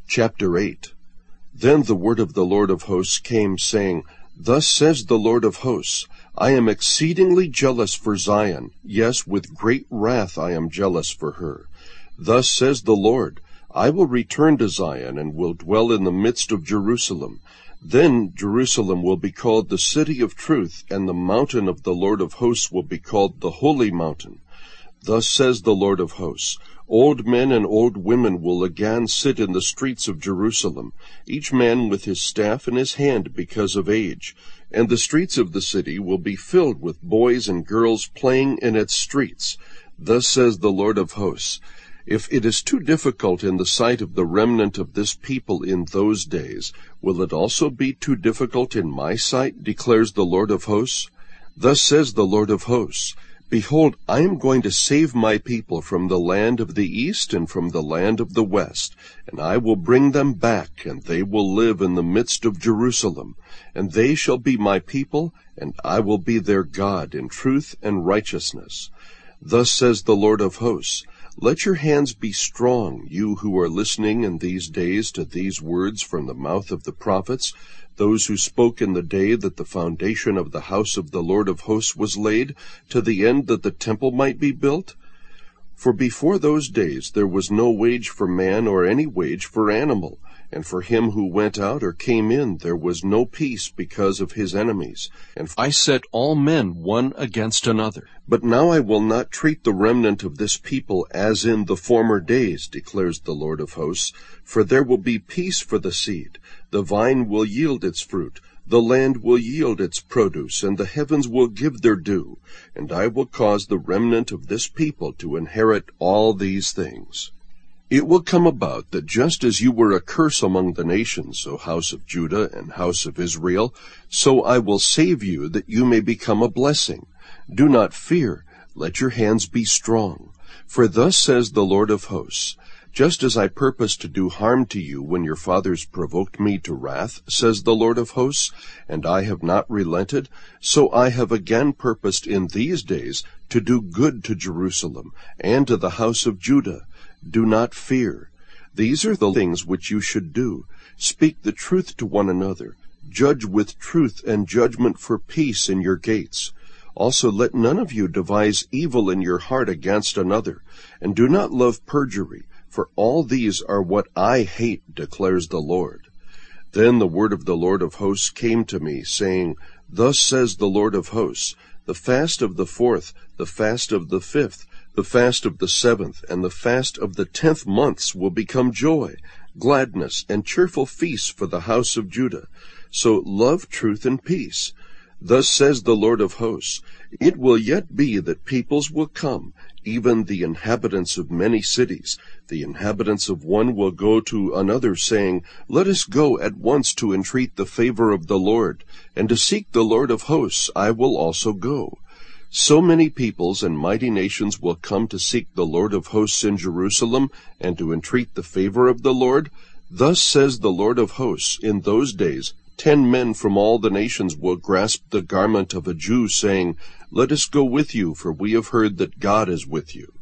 Chapter 8. Then the word of the Lord of hosts came, saying, Thus says the Lord of hosts, I am exceedingly jealous for Zion, yes, with great wrath I am jealous for her. Thus says the Lord, I will return to Zion, and will dwell in the midst of Jerusalem. Then Jerusalem will be called the city of truth, and the mountain of the Lord of hosts will be called the holy mountain. Thus says the Lord of hosts, Old men and old women will again sit in the streets of Jerusalem, each man with his staff in his hand because of age. And the streets of the city will be filled with boys and girls playing in its streets. Thus says the Lord of hosts, If it is too difficult in the sight of the remnant of this people in those days, will it also be too difficult in my sight, declares the Lord of hosts? Thus says the Lord of hosts, Behold, I am going to save my people from the land of the east and from the land of the west, and I will bring them back, and they will live in the midst of Jerusalem. And they shall be my people, and I will be their God in truth and righteousness. Thus says the Lord of hosts, Let your hands be strong, you who are listening in these days to these words from the mouth of the prophets, those who spoke in the day that the foundation of the house of the Lord of hosts was laid, to the end that the temple might be built. For before those days there was no wage for man or any wage for animal, and for him who went out or came in there was no peace because of his enemies. And I set all men one against another. But now I will not treat the remnant of this people as in the former days, declares the Lord of hosts, for there will be peace for the seed. The vine will yield its fruit, the land will yield its produce, and the heavens will give their due. And I will cause the remnant of this people to inherit all these things. It will come about that just as you were a curse among the nations, O house of Judah and house of Israel, so I will save you that you may become a blessing. Do not fear, let your hands be strong. For thus says the Lord of hosts, Just as I purposed to do harm to you when your fathers provoked me to wrath, says the Lord of hosts, and I have not relented, so I have again purposed in these days to do good to Jerusalem and to the house of Judah. Do not fear. These are the things which you should do. Speak the truth to one another. Judge with truth and judgment for peace in your gates. Also let none of you devise evil in your heart against another, and do not love perjury, for all these are what I hate, declares the Lord. Then the word of the Lord of hosts came to me, saying, Thus says the Lord of hosts, The fast of the 4th, the fast of the 5th, the fast of the 7th, and the fast of the 10th months will become joy, gladness, and cheerful feasts for the house of Judah. So love truth and peace. Thus says the Lord of hosts, It will yet be that peoples will come, even the inhabitants of many cities. The inhabitants of one will go to another, saying, Let us go at once to entreat the favor of the Lord, and to seek the Lord of hosts I will also go. So many peoples and mighty nations will come to seek the Lord of hosts in Jerusalem, and to entreat the favor of the Lord. Thus says the Lord of hosts, In those days 10 men from all the nations will grasp the garment of a Jew, saying, Let us go with you, for we have heard that God is with you.